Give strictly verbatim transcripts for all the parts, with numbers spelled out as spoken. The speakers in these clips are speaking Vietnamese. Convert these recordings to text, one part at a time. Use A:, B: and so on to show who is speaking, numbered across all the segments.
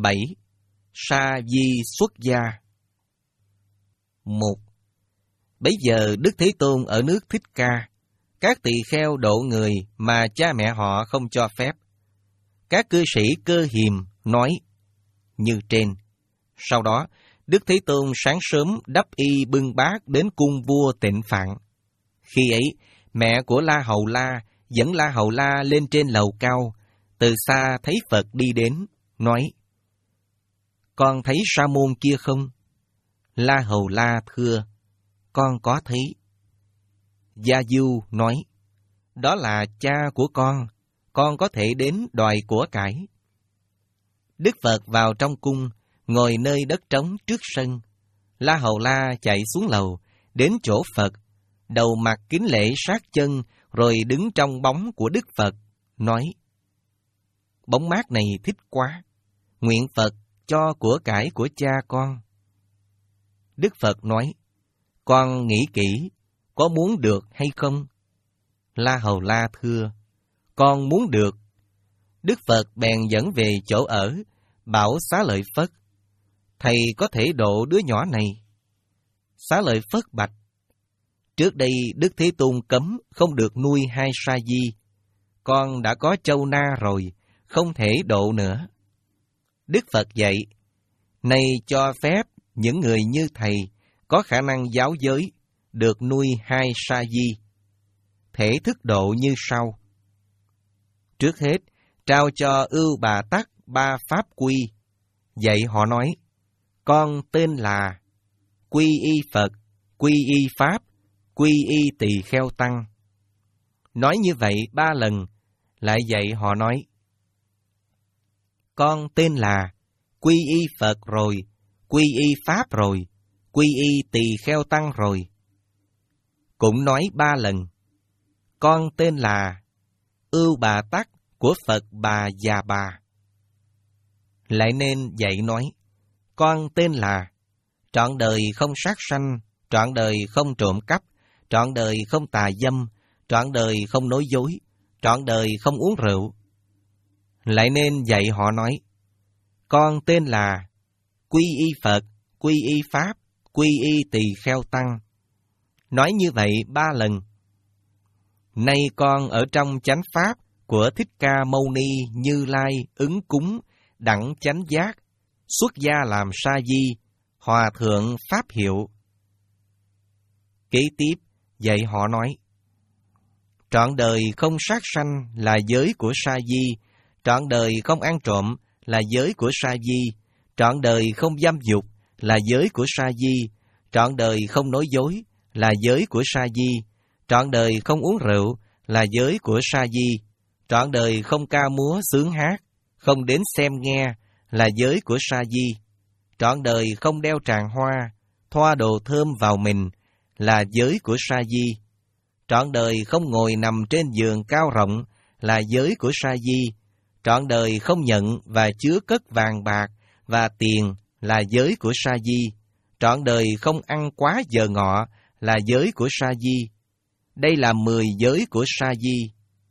A: bảy. Sa di xuất gia. Một. Bấy giờ Đức Thế Tôn ở nước Thích Ca, các tỳ kheo độ người mà cha mẹ họ không cho phép. Các cư sĩ Cơ Hiềm nói như trên. Sau đó, Đức Thế Tôn sáng sớm đắp y bưng bát đến cung vua Tịnh Phạn. Khi ấy, mẹ của La Hầu La dẫn La Hầu La lên trên lầu cao, từ xa thấy Phật đi đến, nói: Con thấy Sa môn kia không? La Hầu La thưa: Con có thấy. Gia Du nói: Đó là cha của con, con có thể đến đòi của cải. Đức Phật vào trong cung, ngồi nơi đất trống trước sân. La Hầu La chạy xuống lầu, đến chỗ Phật, đầu mặt kính lễ sát chân, rồi đứng trong bóng của Đức Phật, nói: Bóng mát này thích quá, nguyện Phật cho của cải của cha con. Đức Phật nói: Con nghĩ kỹ, có muốn được hay không? La Hầu La thưa: Con muốn được. Đức Phật bèn dẫn về chỗ ở, bảo Xá Lợi Phất: Thầy có thể độ đứa nhỏ này. Xá Lợi Phất bạch: Trước đây Đức Thế Tôn cấm không được nuôi hai sa di. Con đã có châu na rồi, không thể độ nữa. Đức Phật dạy: Này cho phép những người như thầy có khả năng giáo giới được nuôi hai sa di. Thể thức độ như sau. Trước hết, trao cho Ưu Bà Tắc ba pháp quy. Dạy họ nói: Con tên là quy y Phật, quy y Pháp, quy y Tỳ Kheo Tăng. Nói như vậy ba lần, lại dạy họ nói: Con tên là quy y Phật rồi, quy y Pháp rồi, quy y Tỳ Kheo Tăng rồi. Cũng nói ba lần: Con tên là Ưu Bà Tắc của Phật Bà Già Bà. Lại nên dạy nói: Con tên là trọn đời không sát sanh, trọn đời không trộm cắp, trọn đời không tà dâm, trọn đời không nói dối, trọn đời không uống rượu. Lại nên dạy họ nói: Con tên là quy y Phật, quy y Pháp, quy y Tỳ Kheo Tăng. Nói như vậy ba lần. Nay con ở trong chánh pháp của Thích Ca Mâu Ni Như Lai ứng cúng đẳng chánh giác, xuất gia làm sa di, hòa thượng pháp hiệu. Kế tiếp dạy họ nói: Trọn đời không sát sanh là giới của sa di, trọn đời không ăn trộm là giới của sa di, trọn đời không dâm dục là giới của sa di, trọn đời không nói dối là giới của sa di, trọn đời không uống rượu là giới của sa di, trọn đời không ca múa sướng hát, không đến xem nghe là giới của sa di, trọn đời không đeo tràng hoa, thoa đồ thơm vào mình là giới của sa di, trọn đời không ngồi nằm trên giường cao rộng là giới của sa di, trọn đời không nhận và chứa cất vàng bạc và tiền là giới của sa di, trọn đời không ăn quá giờ ngọ là giới của sa di. Đây là mười giới của sa di.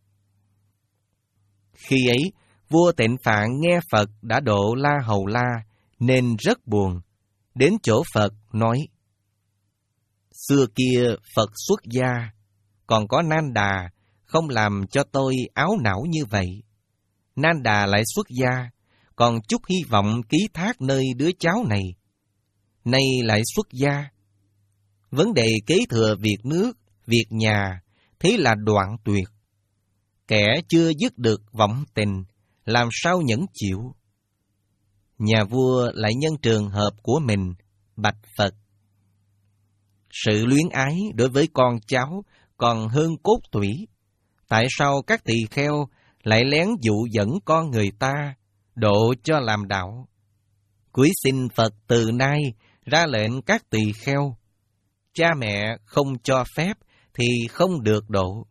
A: Khi ấy, vua Tịnh Phạn nghe Phật đã độ La Hầu La, nên rất buồn. Đến chỗ Phật nói: Xưa kia Phật xuất gia, còn có Nan Đà không làm cho tôi áo não như vậy. Nan Đà lại xuất gia, còn chút hy vọng ký thác nơi đứa cháu này. Nay lại xuất gia. Vấn đề kế thừa việc nước, việc nhà, thế là đoạn tuyệt. Kẻ chưa dứt được vọng tình, làm sao nhẫn chịu? Nhà vua lại nhân trường hợp của mình, bạch Phật: Sự luyến ái đối với con cháu còn hơn cốt tủy. Tại sao các tỳ kheo lại lén dụ dẫn con người ta, độ cho làm đạo? Cúi xin Phật từ nay ra lệnh các tỳ kheo, cha mẹ không cho phép thì không được độ.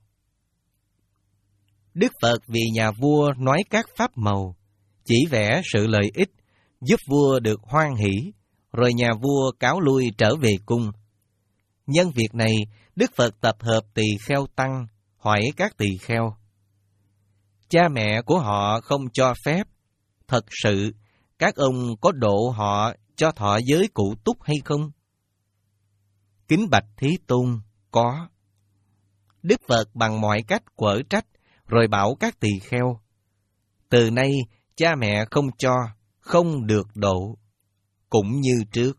A: Đức Phật vì nhà vua nói các pháp màu, chỉ vẽ sự lợi ích, giúp vua được hoan hỷ, rồi nhà vua cáo lui trở về cung. Nhân việc này, Đức Phật tập hợp tỳ kheo tăng, hỏi các tỳ kheo: Cha mẹ của họ không cho phép, thật sự các ông có độ họ cho thọ giới cụ túc hay không? Kính bạch Thế Tôn, có. Đức Phật bằng mọi cách quở trách, rồi bảo các tỳ kheo, từ nay cha mẹ không cho, không được độ, cũng như trước.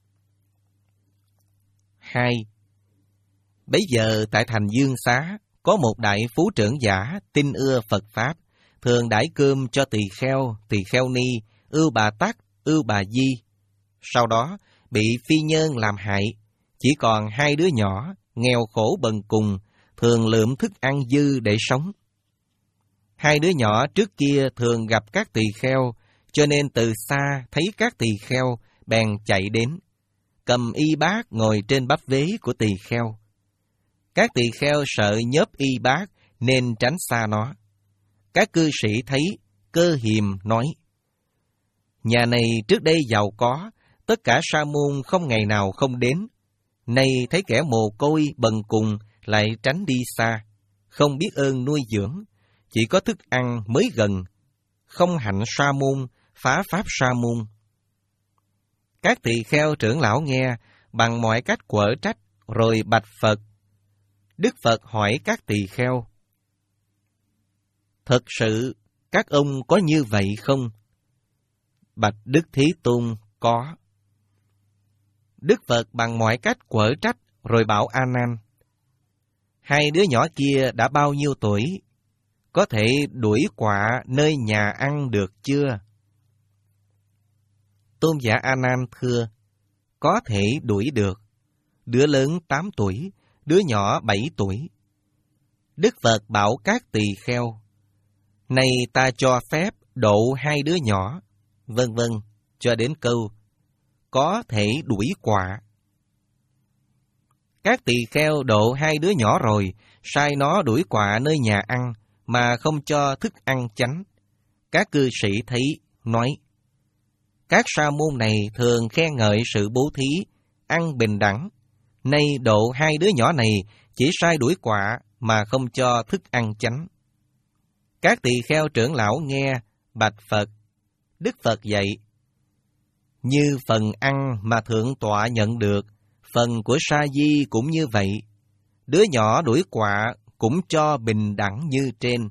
A: Hai. Bấy giờ tại thành Dương Xá, có một đại phú trưởng giả tin ưa Phật Pháp, thường đãi cơm cho tỳ kheo, tỳ kheo ni, ưu bà tắc, ưu bà di. Sau đó, bị phi nhân làm hại, chỉ còn hai đứa nhỏ, nghèo khổ bần cùng, thường lượm thức ăn dư để sống. Hai đứa nhỏ trước kia thường gặp các tỳ kheo, cho nên từ xa thấy các tỳ kheo, bèn chạy đến, cầm y bát ngồi trên bắp vế của tỳ kheo. Các tỳ kheo sợ nhớp y bát nên tránh xa nó. Các cư sĩ thấy, Cơ Hiềm nói, nhà này trước đây giàu có, tất cả sa môn không ngày nào không đến. Nay thấy kẻ mồ côi bần cùng lại tránh đi xa, không biết ơn nuôi dưỡng, chỉ có thức ăn mới gần, không hạnh sa môn, phá pháp sa môn. Các tỳ kheo trưởng lão nghe, bằng mọi cách quở trách, rồi bạch Phật. Đức Phật hỏi các tỳ kheo, thật sự các ông có như vậy không? Bạch Đức Thế Tôn, có. Đức Phật bằng mọi cách quở trách, rồi bảo A Nan, hai đứa nhỏ kia đã bao nhiêu tuổi? Có thể đuổi quạ nơi nhà ăn được chưa? Tôn giả A Nan thưa, có thể đuổi được. Đứa lớn tám tuổi, đứa nhỏ bảy tuổi. Đức Phật bảo các tỳ kheo, này ta cho phép độ hai đứa nhỏ, vân vân, cho đến câu, có thể đuổi quạ. Các tỳ kheo độ hai đứa nhỏ rồi, sai nó đuổi quạ nơi nhà ăn, mà không cho thức ăn chánh. Các cư sĩ thấy, nói, các sa môn này thường khen ngợi sự bố thí, ăn bình đẳng. Nay độ hai đứa nhỏ này chỉ sai đuổi quạ mà không cho thức ăn chánh. Các tỳ kheo trưởng lão nghe, bạch Phật. Đức Phật dạy, như phần ăn mà thượng tọa nhận được, phần của sa di cũng như vậy. Đứa nhỏ đuổi quạ cũng cho bình đẳng như trên.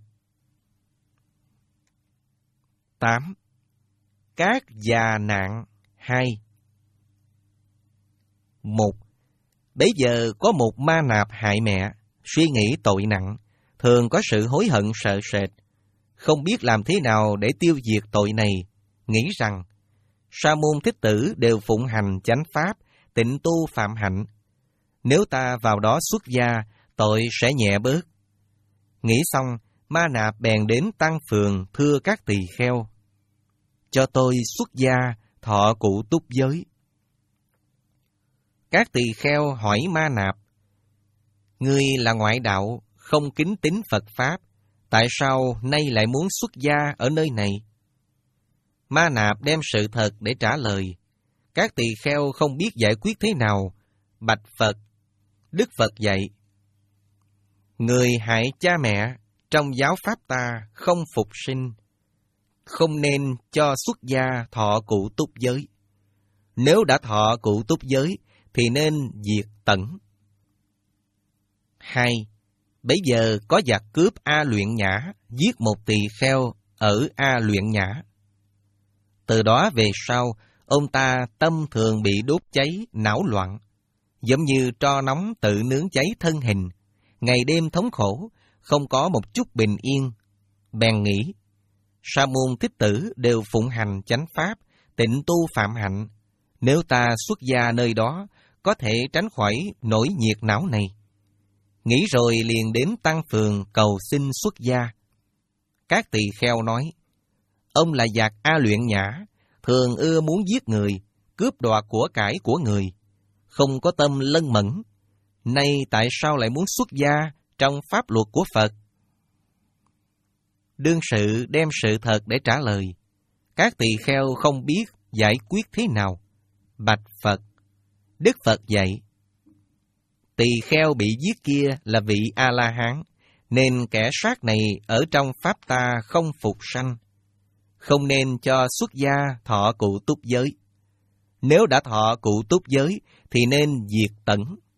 A: Tám. Các già nạn. Hai. Một. Bấy giờ có một ma nạp hại mẹ, suy nghĩ tội nặng, thường có sự hối hận sợ sệt, không biết làm thế nào để tiêu diệt tội này, nghĩ rằng sa môn thích tử đều phụng hành chánh pháp, tịnh tu phạm hạnh. Nếu ta vào đó xuất gia, tội sẽ nhẹ bớt. Nghĩ xong, ma nạp bèn đến tăng phường thưa các tỳ kheo, cho tôi xuất gia, thọ cụ túc giới. Các tỳ kheo hỏi ma nạp, ngươi là ngoại đạo, không kính tín Phật Pháp, tại sao nay lại muốn xuất gia ở nơi này? Ma nạp đem sự thật để trả lời. Các tỳ kheo không biết giải quyết thế nào, bạch Phật. Đức Phật dạy, người hại cha mẹ, trong giáo pháp ta không phục sinh, không nên cho xuất gia thọ cụ túc giới. Nếu đã thọ cụ túc giới, thì nên diệt tận. Hai. Bấy giờ có giặc cướp A Luyện Nhã, giết một tỳ kheo ở A Luyện Nhã. Từ đó về sau, ông ta tâm thường bị đốt cháy, não loạn, giống như tro nóng tự nướng cháy thân hình, ngày đêm thống khổ, không có một chút bình yên. Bèn nghĩ, sa môn thích tử đều phụng hành chánh pháp, tịnh tu phạm hạnh. Nếu ta xuất gia nơi đó, có thể tránh khỏi nỗi nhiệt não này. Nghĩ rồi liền đến tăng phường cầu xin xuất gia. Các tỳ kheo nói, ông là giặc A Luyện Nhã, thường ưa muốn giết người, cướp đoạt của cải của người, không có tâm lân mẫn. Nay tại sao lại muốn xuất gia trong pháp luật của Phật? Đương sự đem sự thật để trả lời. Các tỳ kheo không biết giải quyết thế nào, bạch Phật. Đức Phật dạy, tỳ kheo bị giết kia là vị A-la-hán, nên kẻ sát này ở trong pháp ta không phục sanh. không nên cho xuất gia thọ cụ túc giới. Nếu đã thọ cụ túc giới thì nên diệt tẩn.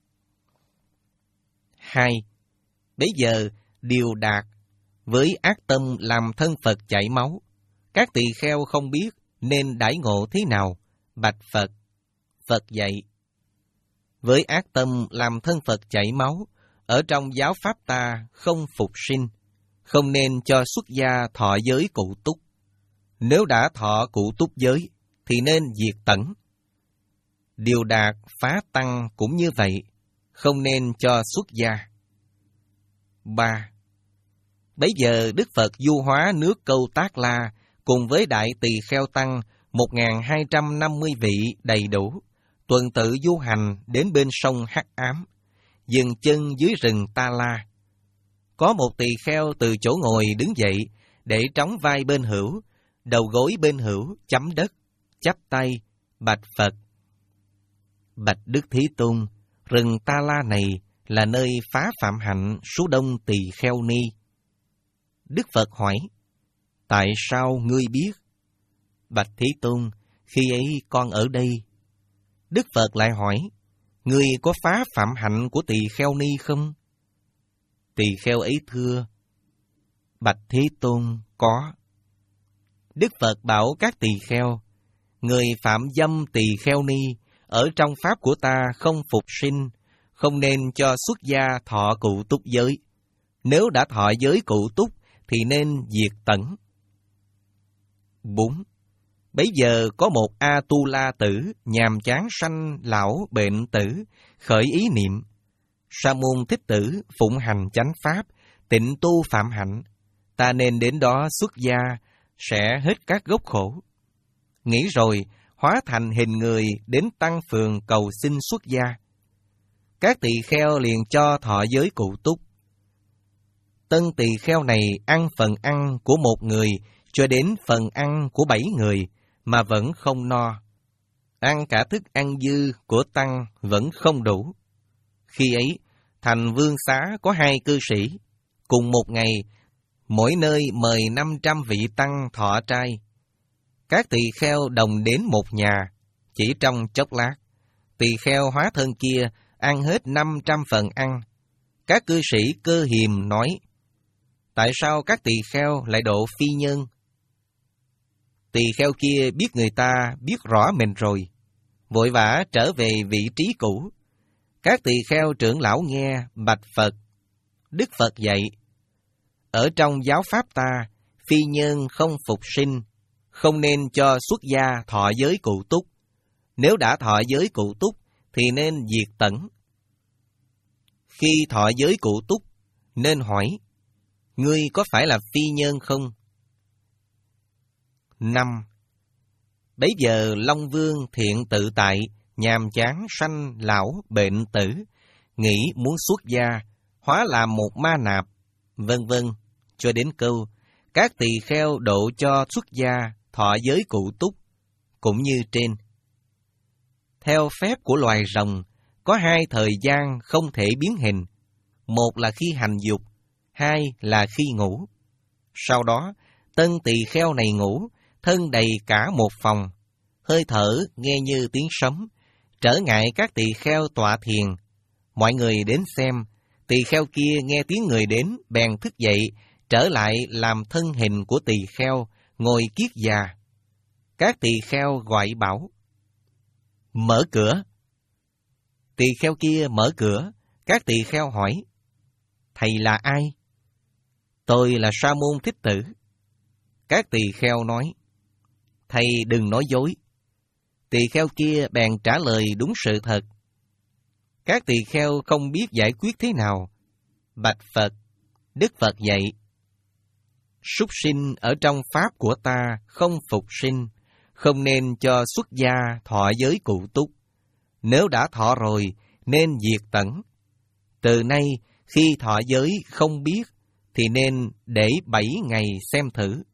A: Hai. Bấy giờ điều đạt với ác tâm làm thân Phật chảy máu. Các tỳ kheo không biết nên đãi ngộ thế nào. Bạch Phật. Phật dạy: với ác tâm làm thân Phật chảy máu, ở trong giáo pháp ta không phục sinh, không nên cho xuất gia thọ giới cụ túc. Nếu đã thọ cụ túc giới thì nên diệt tẩn. Điều đạt phá tăng cũng như vậy, không nên cho xuất gia. Ba. Bấy giờ Đức Phật du hóa nước Câu Tác La cùng với đại tỳ kheo tăng một nghìn hai trăm năm mươi vị đầy đủ, tuần tự du hành đến bên sông Hắc Ám, dừng chân dưới rừng Ta La. Có một tỳ kheo từ chỗ ngồi đứng dậy, để trống vai bên hữu, đầu gối bên hữu chấm đất, chắp tay, bạch Phật: bạch Đức Thế Tôn, rừng Ta La này là nơi phá phạm hạnh số đông tỳ kheo ni. Đức Phật hỏi: tại sao ngươi biết? Bạch Thế Tôn, khi ấy con ở đây. Đức Phật lại hỏi: ngươi có phá phạm hạnh của tỳ kheo ni không? Tỳ kheo ấy thưa: bạch Thế Tôn, có. Đức Phật bảo các tỳ kheo: người phạm dâm tỳ kheo ni, ở trong pháp của ta không phục sinh, không nên cho xuất gia thọ cụ túc giới. Nếu đã thọ giới cụ túc thì nên diệt tẩn. Bốn. Bấy giờ có một A-tu-la tử nhàm chán sanh lão bệnh tử, khởi ý niệm: Sa môn Thích Tử phụng hành chánh pháp, tịnh tu phạm hạnh, ta nên đến đó xuất gia, sẽ hết các gốc khổ. Nghĩ rồi, hóa thành hình người đến tăng phường cầu xin xuất gia. Các tỳ kheo liền cho thọ giới cụ túc. Tân tỳ kheo này ăn phần ăn của một người cho đến phần ăn của bảy người mà vẫn không no. Ăn cả thức ăn dư của tăng vẫn không đủ. Khi ấy, thành vương xá có hai cư sĩ, cùng một ngày, mỗi nơi mời năm trăm vị tăng thọ trai. Các tỳ kheo đồng đến một nhà, chỉ trong chốc lát, tỳ kheo hóa thân kia ăn hết năm trăm phần ăn. Các cư sĩ cơ hiềm nói: tại sao các tỳ kheo lại độ phi nhân? Tỳ kheo kia biết người ta biết rõ mình rồi, vội vã trở về vị trí cũ. Các tỳ kheo trưởng lão nghe, bạch Phật. Đức Phật dạy: ở trong giáo pháp ta, phi nhân không phục sinh, không nên cho xuất gia thọ giới cụ túc. Nếu đã thọ giới cụ túc thì nên diệt tẩn. Khi thọ giới cụ túc, nên hỏi: ngươi có phải là phi nhân không? Năm. Bấy giờ Long Vương thiện tự tại, nhàm chán sanh lão bệnh tử, nghĩ muốn xuất gia, hóa làm một ma nạp, vân vân, cho đến câu các tỳ kheo độ cho xuất gia thọ giới cụ túc, cũng như trên. Theo phép của loài rồng, có hai thời gian không thể biến hình, một là khi hành dục, hai là khi ngủ. Sau đó, tân tỳ kheo này ngủ, thân đầy cả một phòng, hơi thở nghe như tiếng sấm, trở ngại các tỳ kheo tọa thiền. Mọi người đến xem, tỳ kheo kia nghe tiếng người đến, bèn thức dậy, trở lại làm thân hình của tỳ kheo, ngồi kiết già. Các tỳ kheo gọi bảo: mở cửa. Tỳ kheo kia mở cửa, các tỳ kheo hỏi: thầy là ai? Tôi là Sa môn Thích Tử. Các tỳ kheo nói: thầy đừng nói dối. Tỳ kheo kia bèn trả lời đúng sự thật. Các tỳ kheo không biết giải quyết thế nào. Bạch Phật. Đức Phật dạy: súc sinh ở trong pháp của ta không phục sinh, không nên cho xuất gia thọ giới cụ túc. Nếu đã thọ rồi, nên diệt tẩn. Từ nay, khi thọ giới không biết, thì nên để bảy ngày xem thử.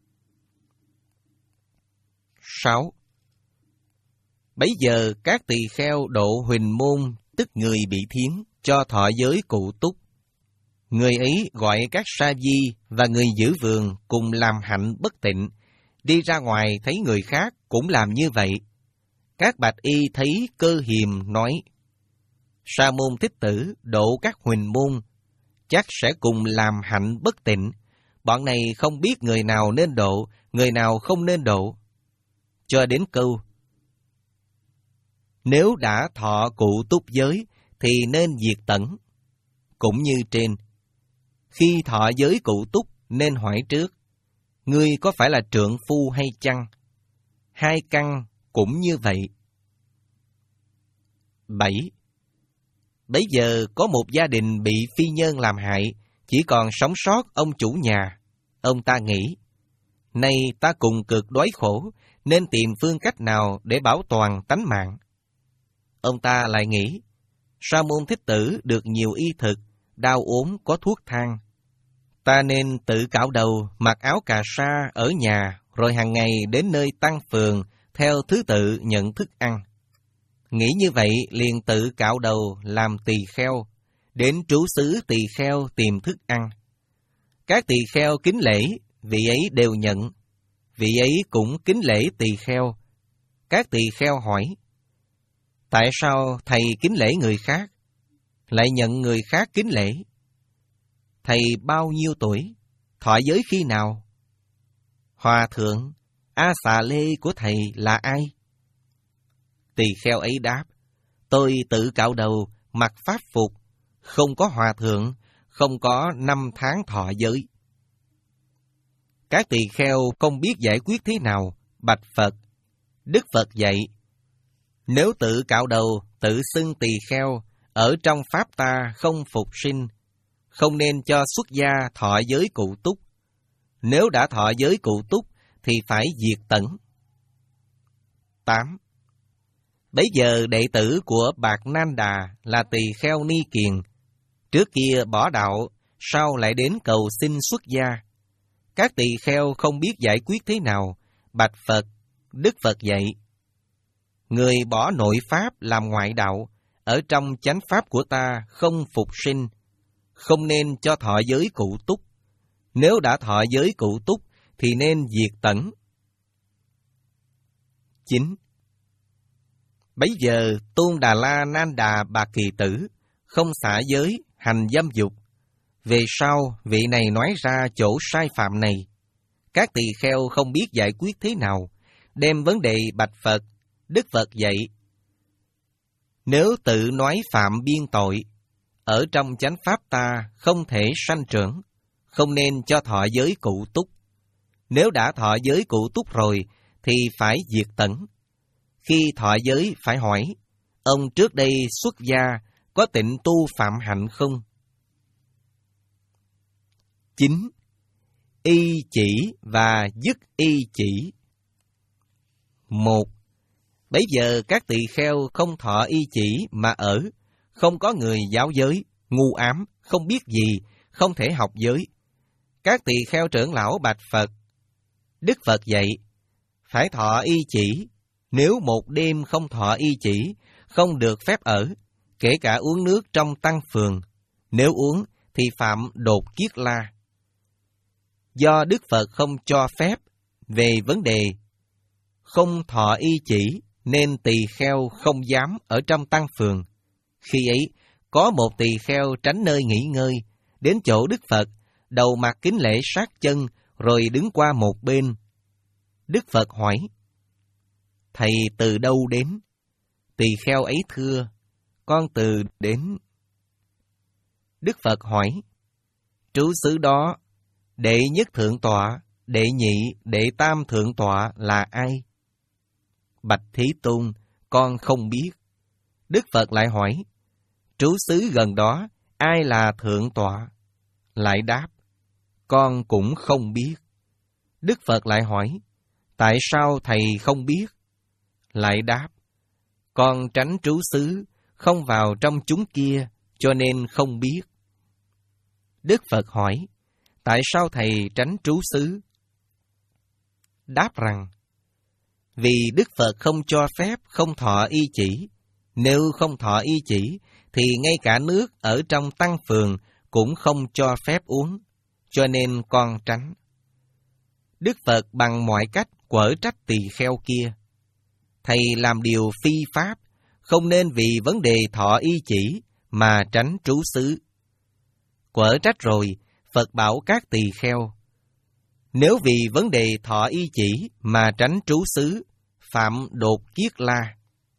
A: Sáu. Bấy giờ các tỳ kheo độ huỳnh môn, tức người bị thiến, cho thọ giới cụ túc. Người ấy gọi các sa di và người giữ vườn cùng làm hạnh bất tịnh, đi ra ngoài thấy người khác cũng làm như vậy. Các bạch y thấy Cơ Hiềm nói, Sa môn Thích Tử độ các huỳnh môn, chắc sẽ cùng làm hạnh bất tịnh. Bọn này không biết người nào nên độ, người nào không nên độ. Cho đến câu, nếu đã thọ cụ túc giới, thì nên diệt tẩn. Cũng như trên, khi thọ giới cụ túc nên hỏi trước, ngươi có phải là trượng phu hay chăng? Hai căn cũng như vậy. bảy. Bấy giờ có một gia đình bị phi nhân làm hại, chỉ còn sống sót ông chủ nhà. Ông ta nghĩ, nay ta cùng cực đói khổ, nên tìm phương cách nào để bảo toàn tánh mạng. Ông ta lại nghĩ, Sa môn Thích Tử được nhiều y thực, đau ốm có thuốc thang. Ta nên tự cạo đầu, mặc áo cà sa ở nhà, rồi hàng ngày đến nơi tăng phường, theo thứ tự nhận thức ăn. Nghĩ như vậy liền tự cạo đầu làm tỳ kheo, đến trú xứ tỳ kheo tìm thức ăn. Các tỳ kheo kính lễ, vị ấy đều nhận. Vị ấy cũng kính lễ tỳ kheo. Các tỳ kheo hỏi, tại sao thầy kính lễ người khác, lại nhận người khác kính lễ? Thầy bao nhiêu tuổi? Thọ giới khi nào? Hòa thượng, A Xà Lê của thầy là ai? Tỳ kheo ấy đáp, tôi tự cạo đầu, mặc pháp phục, không có hòa thượng, không có năm tháng thọ giới. Các tỳ kheo không biết giải quyết thế nào, bạch Phật. Đức Phật dạy, nếu tự cạo đầu, tự xưng tỳ kheo, ở trong pháp ta không phục sinh, không nên cho xuất gia thọ giới cụ túc. Nếu đã thọ giới cụ túc, thì phải diệt tẩn. tám. Bấy giờ đệ tử của Bạc Nan Đà là tỳ kheo Ni Kiền, trước kia bỏ đạo, sau lại đến cầu xin xuất gia. Các tỳ kheo không biết giải quyết thế nào, bạch Phật. Đức Phật dạy, người bỏ nội pháp làm ngoại đạo, ở trong chánh pháp của ta không phục sinh, không nên cho thọ giới cụ túc. Nếu đã thọ giới cụ túc, thì nên diệt tẩn. chín. Bấy giờ Tôn Đà La Nan Đà Bà Kỳ Tử không xả giới, hành dâm dục. Về sau, vị này nói ra chỗ sai phạm này. Các tỳ kheo không biết giải quyết thế nào, đem vấn đề bạch Phật. Đức Phật dạy, nếu tự nói phạm biên tội, ở trong chánh pháp ta không thể sanh trưởng, không nên cho thọ giới cụ túc. Nếu đã thọ giới cụ túc rồi, thì phải diệt tẩn. Khi thọ giới phải hỏi, ông trước đây xuất gia có tịnh tu phạm hạnh không? chín. Y chỉ và dứt y chỉ. một. Bấy giờ các tỳ kheo không thọ y chỉ mà ở, không có người giáo giới, ngu ám, không biết gì, không thể học giới. Các tỳ kheo trưởng lão bạch Phật. Đức Phật dạy, phải thọ y chỉ. Nếu một đêm không thọ y chỉ, không được phép ở, kể cả uống nước trong tăng phường. Nếu uống, thì phạm đột kiết la. Do Đức Phật không cho phép về vấn đề không thọ y chỉ, nên tỳ kheo không dám ở trong tăng phường. Khi ấy, có một tỳ kheo tránh nơi nghỉ ngơi, đến chỗ Đức Phật, đầu mặt kính lễ sát chân, rồi đứng qua một bên. Đức Phật hỏi, thầy từ đâu đến? Tỳ kheo ấy thưa, con từ đến. Đức Phật hỏi, trú xứ đó, đệ nhất thượng tọa, đệ nhị, đệ tam thượng tọa là ai? Bạch Thế Tôn, con không biết. Đức Phật lại hỏi, trú xứ gần đó, ai là thượng tọa? Lại đáp, con cũng không biết. Đức Phật lại hỏi, tại sao thầy không biết? Lại đáp, con tránh trú xứ, không vào trong chúng kia, cho nên không biết. Đức Phật hỏi, tại sao thầy tránh trú xứ? Đáp rằng, vì Đức Phật không cho phép không thọ y chỉ. Nếu không thọ y chỉ, thì ngay cả nước ở trong tăng phường cũng không cho phép uống, cho nên con tránh. Đức Phật bằng mọi cách quở trách tỳ kheo kia. Thầy làm điều phi pháp, không nên vì vấn đề thọ y chỉ mà tránh trú xứ. Quở trách rồi, Phật bảo các tỳ kheo, nếu vì vấn đề thọ y chỉ mà tránh trú xứ, phạm đột kiết la.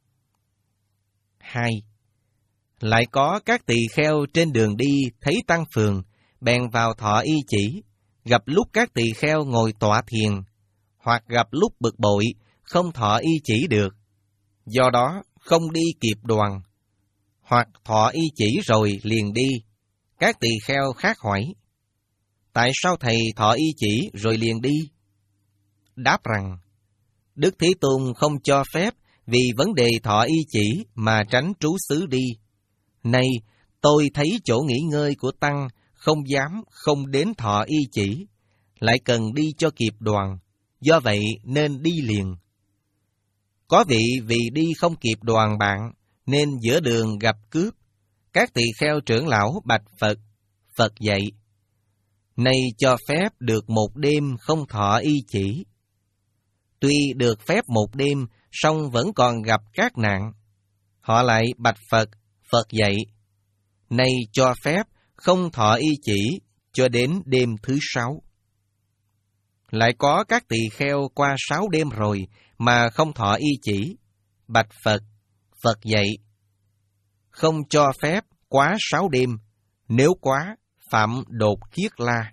A: Hai. Lại có các tỳ kheo trên đường đi thấy tăng phường, bèn vào thọ y chỉ, gặp lúc các tỳ kheo ngồi tọa thiền, hoặc gặp lúc bực bội, không thọ y chỉ được, do đó không đi kịp đoàn, hoặc thọ y chỉ rồi liền đi. Các tỳ kheo khác hỏi, tại sao thầy thọ y chỉ rồi liền đi? Đáp rằng, Đức Thế Tôn không cho phép vì vấn đề thọ y chỉ mà tránh trú xứ đi. Nay, tôi thấy chỗ nghỉ ngơi của Tăng không dám không đến thọ y chỉ, lại cần đi cho kịp đoàn, do vậy nên đi liền. Có vị vì đi không kịp đoàn bạn, nên giữa đường gặp cướp. Các tỳ kheo trưởng lão bạch Phật, Phật dạy, nay cho phép được một đêm không thọ y chỉ. Tuy được phép một đêm, song vẫn còn gặp các nạn. Họ lại bạch Phật, Phật dạy, nay cho phép không thọ y chỉ cho đến đêm thứ sáu. Lại có các tỳ kheo qua sáu đêm rồi mà không thọ y chỉ. Bạch Phật, Phật dạy, không cho phép quá sáu đêm, nếu quá, phạm đột kiết la.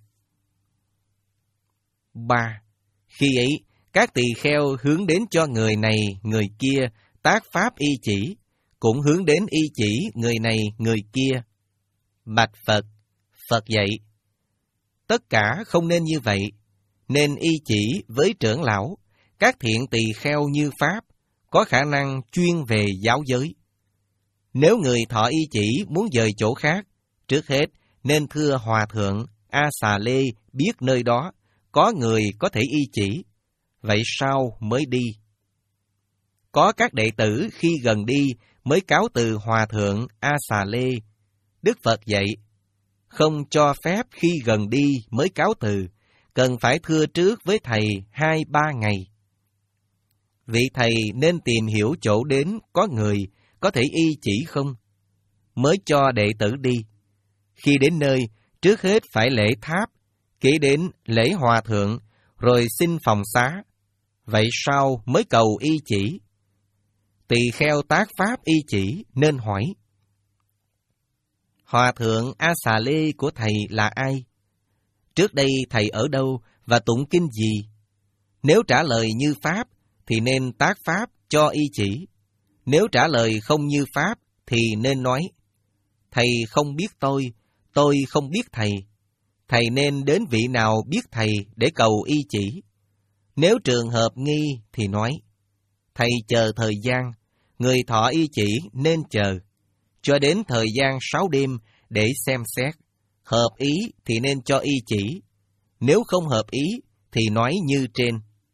A: Ba. Khi ấy, các tỳ kheo hướng đến cho người này, người kia, tác pháp y chỉ, cũng hướng đến y chỉ người này, người kia. Bạch Phật, Phật dạy, tất cả không nên như vậy, nên y chỉ với trưởng lão, các thiện tỳ kheo như Pháp, có khả năng chuyên về giáo giới. Nếu người thọ y chỉ muốn dời chỗ khác, trước hết nên thưa Hòa Thượng A Xà Lê biết nơi đó có người có thể y chỉ, vậy sao mới đi? Có các đệ tử khi gần đi mới cáo từ Hòa Thượng A Xà Lê. Đức Phật dạy, không cho phép khi gần đi mới cáo từ, cần phải thưa trước với thầy hai ba ngày. Vị thầy nên tìm hiểu chỗ đến có người có thể y chỉ không, mới cho đệ tử đi. Khi đến nơi, trước hết phải lễ tháp, kế đến lễ Hòa Thượng, rồi xin phòng xá. Vậy sao mới cầu y chỉ? Tỳ kheo tác pháp y chỉ nên hỏi, Hòa Thượng A Xà Lê của thầy là ai? Trước đây thầy ở đâu và tụng kinh gì? Nếu trả lời như Pháp thì nên tác Pháp cho y chỉ. Nếu trả lời không như Pháp thì nên nói, thầy không biết tôi, tôi không biết thầy. Thầy nên đến vị nào biết thầy để cầu y chỉ. Nếu trường hợp nghi thì nói, thầy chờ thời gian, người thọ y chỉ nên chờ, cho đến thời gian sáu đêm để xem xét. Hợp ý thì nên cho y chỉ, nếu không hợp ý thì nói như trên.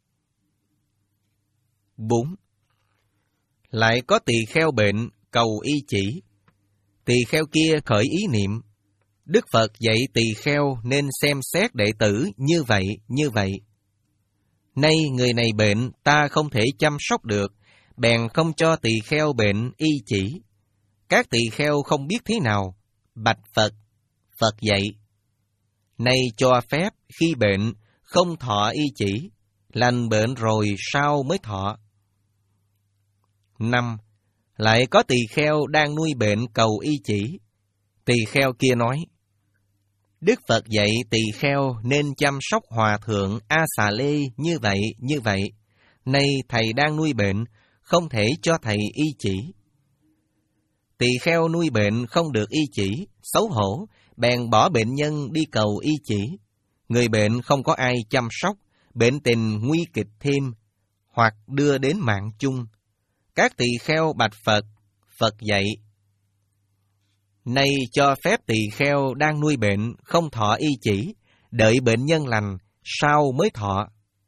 A: Bốn. Lại có tỳ kheo bệnh cầu y chỉ. Tỳ kheo kia khởi ý niệm, Đức Phật dạy tỳ kheo nên xem xét đệ tử như vậy, như vậy. Nay người này bệnh, ta không thể chăm sóc được, bèn không cho tỳ kheo bệnh y chỉ. Các tỳ kheo không biết thế nào, bạch Phật, Phật dạy, nay cho phép khi bệnh không thọ y chỉ, lành bệnh rồi sao mới thọ. Năm. Lại có tỳ kheo đang nuôi bệnh cầu y chỉ. Tỳ kheo kia nói, Đức Phật dạy tỳ kheo nên chăm sóc Hòa Thượng A Xà Lê như vậy, như vậy. Nay thầy đang nuôi bệnh, không thể cho thầy y chỉ. Tỳ kheo nuôi bệnh không được y chỉ, xấu hổ, bèn bỏ bệnh nhân đi cầu y chỉ. Người bệnh không có ai chăm sóc, bệnh tình nguy kịch thêm, hoặc đưa đến mạng chung. Các tỳ kheo bạch Phật, Phật dạy, nay cho phép tỳ kheo đang nuôi bệnh không thọ y chỉ, đợi bệnh nhân lành, sau mới thọ.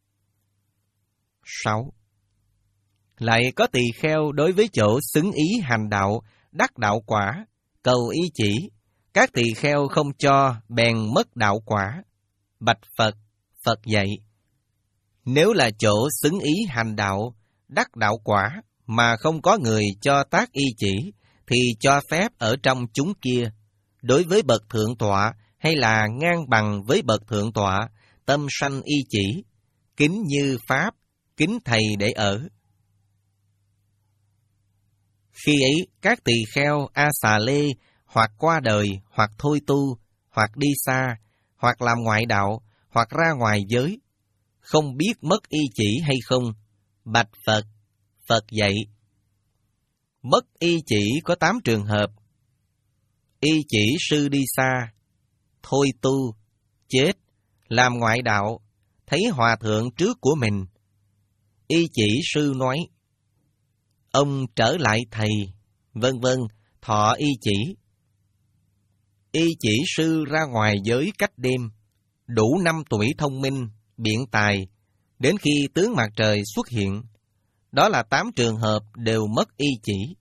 A: Sáu. Lại có tỳ kheo đối với chỗ xứng ý hành đạo, đắc đạo quả, cầu y chỉ, các tỳ kheo không cho, bèn mất đạo quả. Bạch Phật, Phật dạy, Nếu là chỗ xứng ý hành đạo, đắc đạo quả, mà không có người cho tác y chỉ, thì cho phép ở trong chúng kia. Đối với bậc thượng tọa, hay là ngang bằng với bậc thượng tọa, tâm sanh y chỉ, kính như Pháp, kính Thầy để ở. Khi ấy, các tỳ kheo A Xà Lê, hoặc qua đời, hoặc thôi tu, hoặc đi xa, hoặc làm ngoại đạo, hoặc ra ngoài giới, không biết mất y chỉ hay không, bạch Phật, Phật dạy. Mất y chỉ có tám trường hợp: y chỉ sư đi xa, thôi tu, chết, làm ngoại đạo, thấy hòa thượng trước của mình. Y chỉ sư nói, ông trở lại thầy, vân vân, thọ y chỉ. Y chỉ sư ra ngoài giới cách đêm, đủ năm tuổi thông minh, biện tài, đến khi tướng mặt trời xuất hiện. Đó là tám trường hợp đều mất y chỉ.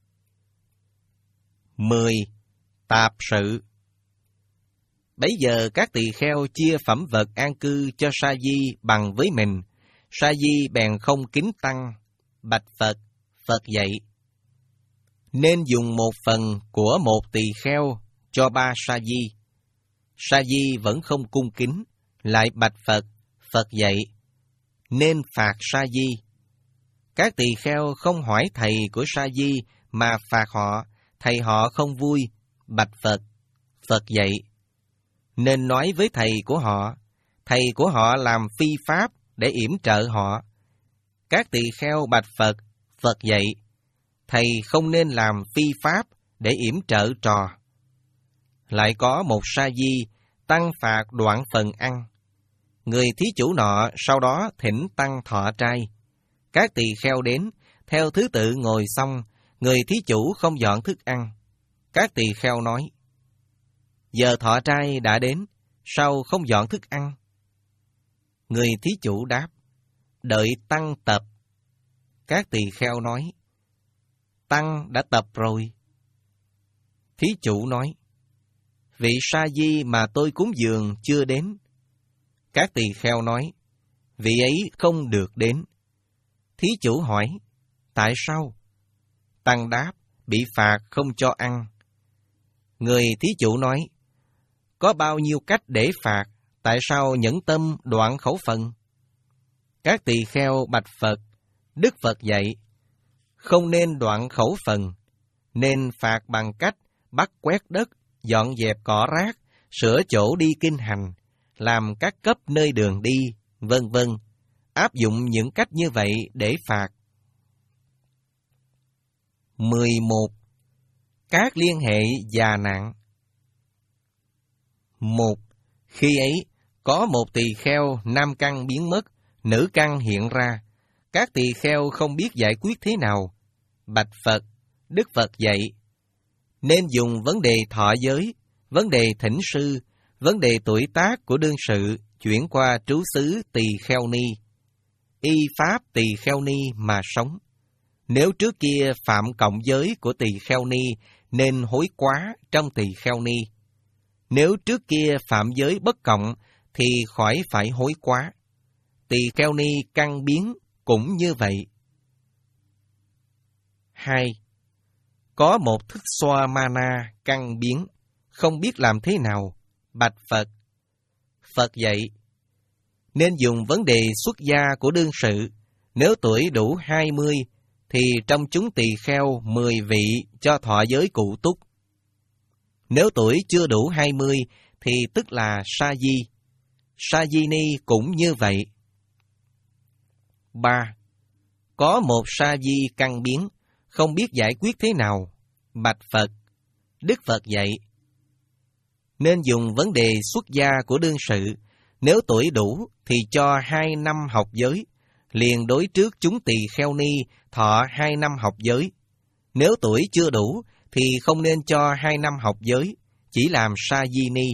A: Mười. Tạp sự. Bấy giờ các tỳ kheo chia phẩm vật an cư cho sa di bằng với mình. Sa di bèn không kính tăng, bạch Phật, Phật dạy. Nên dùng một phần của một tỳ kheo cho ba sa di. Sa di vẫn không cung kính, lại bạch Phật, Phật dạy. Nên phạt sa di. Các tỳ kheo không hỏi thầy của sa di mà phạt họ, thầy họ không vui, bạch Phật, Phật dạy. Nên nói với thầy của họ, thầy của họ làm phi pháp để yểm trợ họ. Các tỳ kheo bạch Phật, Phật dạy, thầy không nên làm phi pháp để yểm trợ trò. Lại có một sa di tăng phạt đoạn phần ăn. Người thí chủ nọ sau đó thỉnh tăng thọ trai. Các tỳ kheo đến, theo thứ tự ngồi xong, người thí chủ không dọn thức ăn. Các tỳ kheo nói, giờ thọ trai đã đến, sao không dọn thức ăn? Người thí chủ đáp, đợi tăng tập. Các tỳ kheo nói, tăng đã tập rồi. Thí chủ nói, vị sa di mà tôi cúng dường chưa đến. Các tỳ kheo nói, vị ấy không được đến. Thí chủ hỏi, tại sao? Tăng đáp, bị phạt không cho ăn. Người thí chủ nói, có bao nhiêu cách để phạt, tại sao nhẫn tâm đoạn khẩu phần? Các tỳ kheo bạch Phật, Đức Phật dạy, không nên đoạn khẩu phần, nên phạt bằng cách bắt quét đất, dọn dẹp cỏ rác, sửa chỗ đi kinh hành, làm các cấp nơi đường đi, vân vân. Áp dụng những cách như vậy để phạt. Mười một. Các liên hệ già nạn. Một. Khi ấy, có một tỳ kheo nam căn biến mất, nữ căn hiện ra. Các tỳ kheo không biết giải quyết thế nào. Bạch Phật, Đức Phật dạy, nên dùng vấn đề thọ giới, vấn đề thỉnh sư, vấn đề tuổi tác của đương sự chuyển qua trú xứ tỳ kheo ni, y pháp tỳ kheo ni mà sống. Nếu trước kia phạm cộng giới của tỳ kheo ni nên hối quá trong tỳ kheo ni. Nếu trước kia phạm giới bất cộng thì khỏi phải hối quá. Tỳ kheo ni căn biến cũng như vậy. Hai. Có một thức xoa mana căn biến, không biết làm thế nào. Bạch Phật, Phật dạy, nên dùng vấn đề xuất gia của đương sự. Nếu tuổi đủ hai mươi, thì trong chúng tỳ kheo mười vị cho thọ giới cụ túc. Nếu tuổi chưa đủ hai mươi, thì tức là sa di. Sa di ni cũng như vậy. Ba. Có một sa di căn biến, không biết giải quyết thế nào. Bạch Phật, Đức Phật dạy, nên dùng vấn đề xuất gia của đương sự. Nếu tuổi đủ thì cho hai năm học giới, liền đối trước chúng tỳ kheo ni thọ hai năm học giới. Nếu tuổi chưa đủ thì không nên cho hai năm học giới, chỉ làm sa di ni.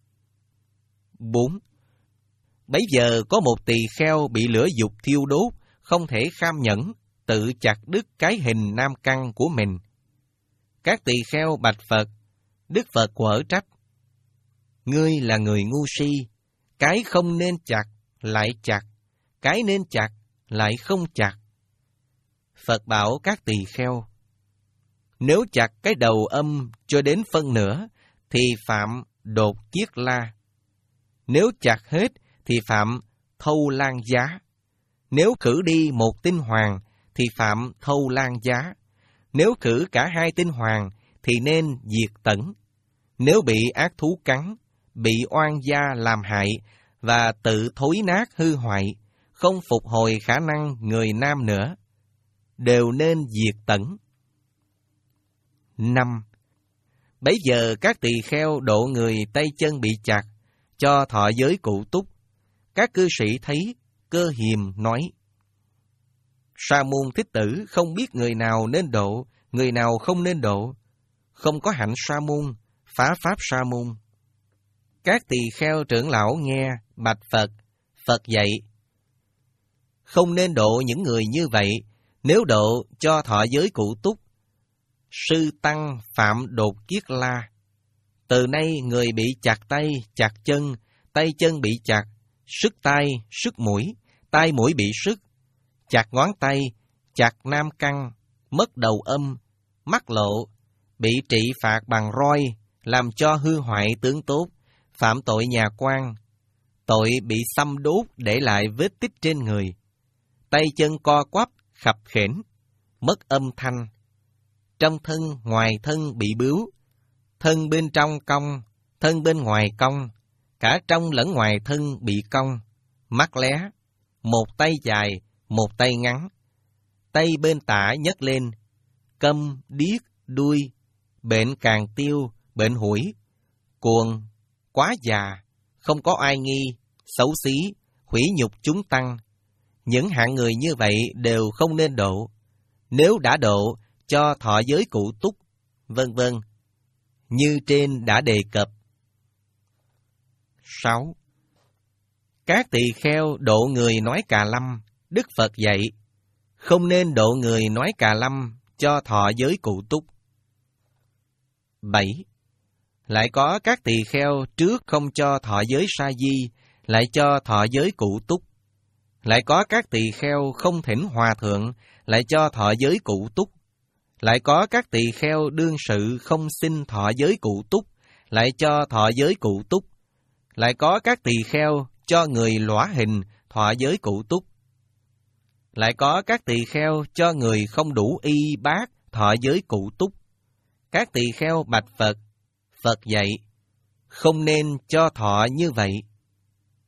A: Bốn. Bấy giờ có một tỳ kheo bị lửa dục thiêu đốt, không thể kham nhẫn, tự chặt đứt cái hình nam căn của mình. Các tỳ kheo bạch Phật, Đức Phật quở trách, ngươi là người ngu si, cái không nên chặt lại chặt, cái nên chặt lại không chặt. Phật bảo các tỳ kheo, nếu chặt cái đầu âm cho đến phân nửa, thì phạm đột kiết la. Nếu chặt hết, thì phạm thâu lan giá. Nếu khử đi một tinh hoàng, thì phạm thâu lan giá. Nếu khử cả hai tinh hoàng, thì nên diệt tẩn. Nếu bị ác thú cắn, bị oan gia làm hại, và tự thối nát hư hoại, không phục hồi khả năng người nam nữa, đều nên diệt tẩn. Năm. Bấy giờ các tỳ kheo độ người tay chân bị chặt, cho thọ giới cụ túc. Các cư sĩ thấy, Cơ Hiềm nói: Sa môn Thích Tử không biết người nào nên độ, người nào không nên độ, không có hạnh sa môn, phá pháp sa môn. Các tỳ kheo trưởng lão nghe, bạch Phật. Phật dạy: Không nên độ những người như vậy, nếu độ cho thọ giới cụ túc, sư tăng phạm đột kiết la. Từ nay người bị chặt tay, chặt chân, tay chân bị chặt, sức tai, sức mũi, tai mũi bị sức, chặt ngón tay, chặt nam căn, mất đầu âm, mắt lộ, bị trị phạt bằng roi, làm cho hư hoại tướng tốt, phạm tội nhà quan, tội bị xăm đốt để lại vết tích trên người, tay chân co quắp, khập khểnh, mất âm thanh, trong thân ngoài thân bị bướu, thân bên trong cong, thân bên ngoài cong, cả trong lẫn ngoài thân bị cong, mắt lé, một tay dài, một tay ngắn, tay bên tả nhấc lên, câm, điếc, đuôi, bệnh càng tiêu, bệnh hủi, cuồng, quá già, không có ai nghi, xấu xí, hủy nhục chúng tăng. Những hạng người như vậy đều không nên độ. Nếu đã độ, cho thọ giới cụ túc, vân vân, như trên đã đề cập. Sáu. Các tỳ kheo độ người nói cà lâm, Đức Phật dạy: Không nên độ người nói cà lâm, cho thọ giới cụ túc. Bảy. Lại có các tỳ kheo trước không cho thọ giới sa di, lại cho thọ giới cụ túc. Lại có các tỳ kheo không thỉnh hòa thượng, lại cho thọ giới cụ túc. Lại có các tỳ kheo đương sự không xin thọ giới cụ túc, lại cho thọ giới cụ túc. Lại có các tỳ kheo cho người lõa hình thọ giới cụ túc. Lại có các tỳ kheo cho người không đủ y bát thọ giới cụ túc. Các tỳ kheo bạch Phật. Phật dạy: Không nên cho thọ như vậy.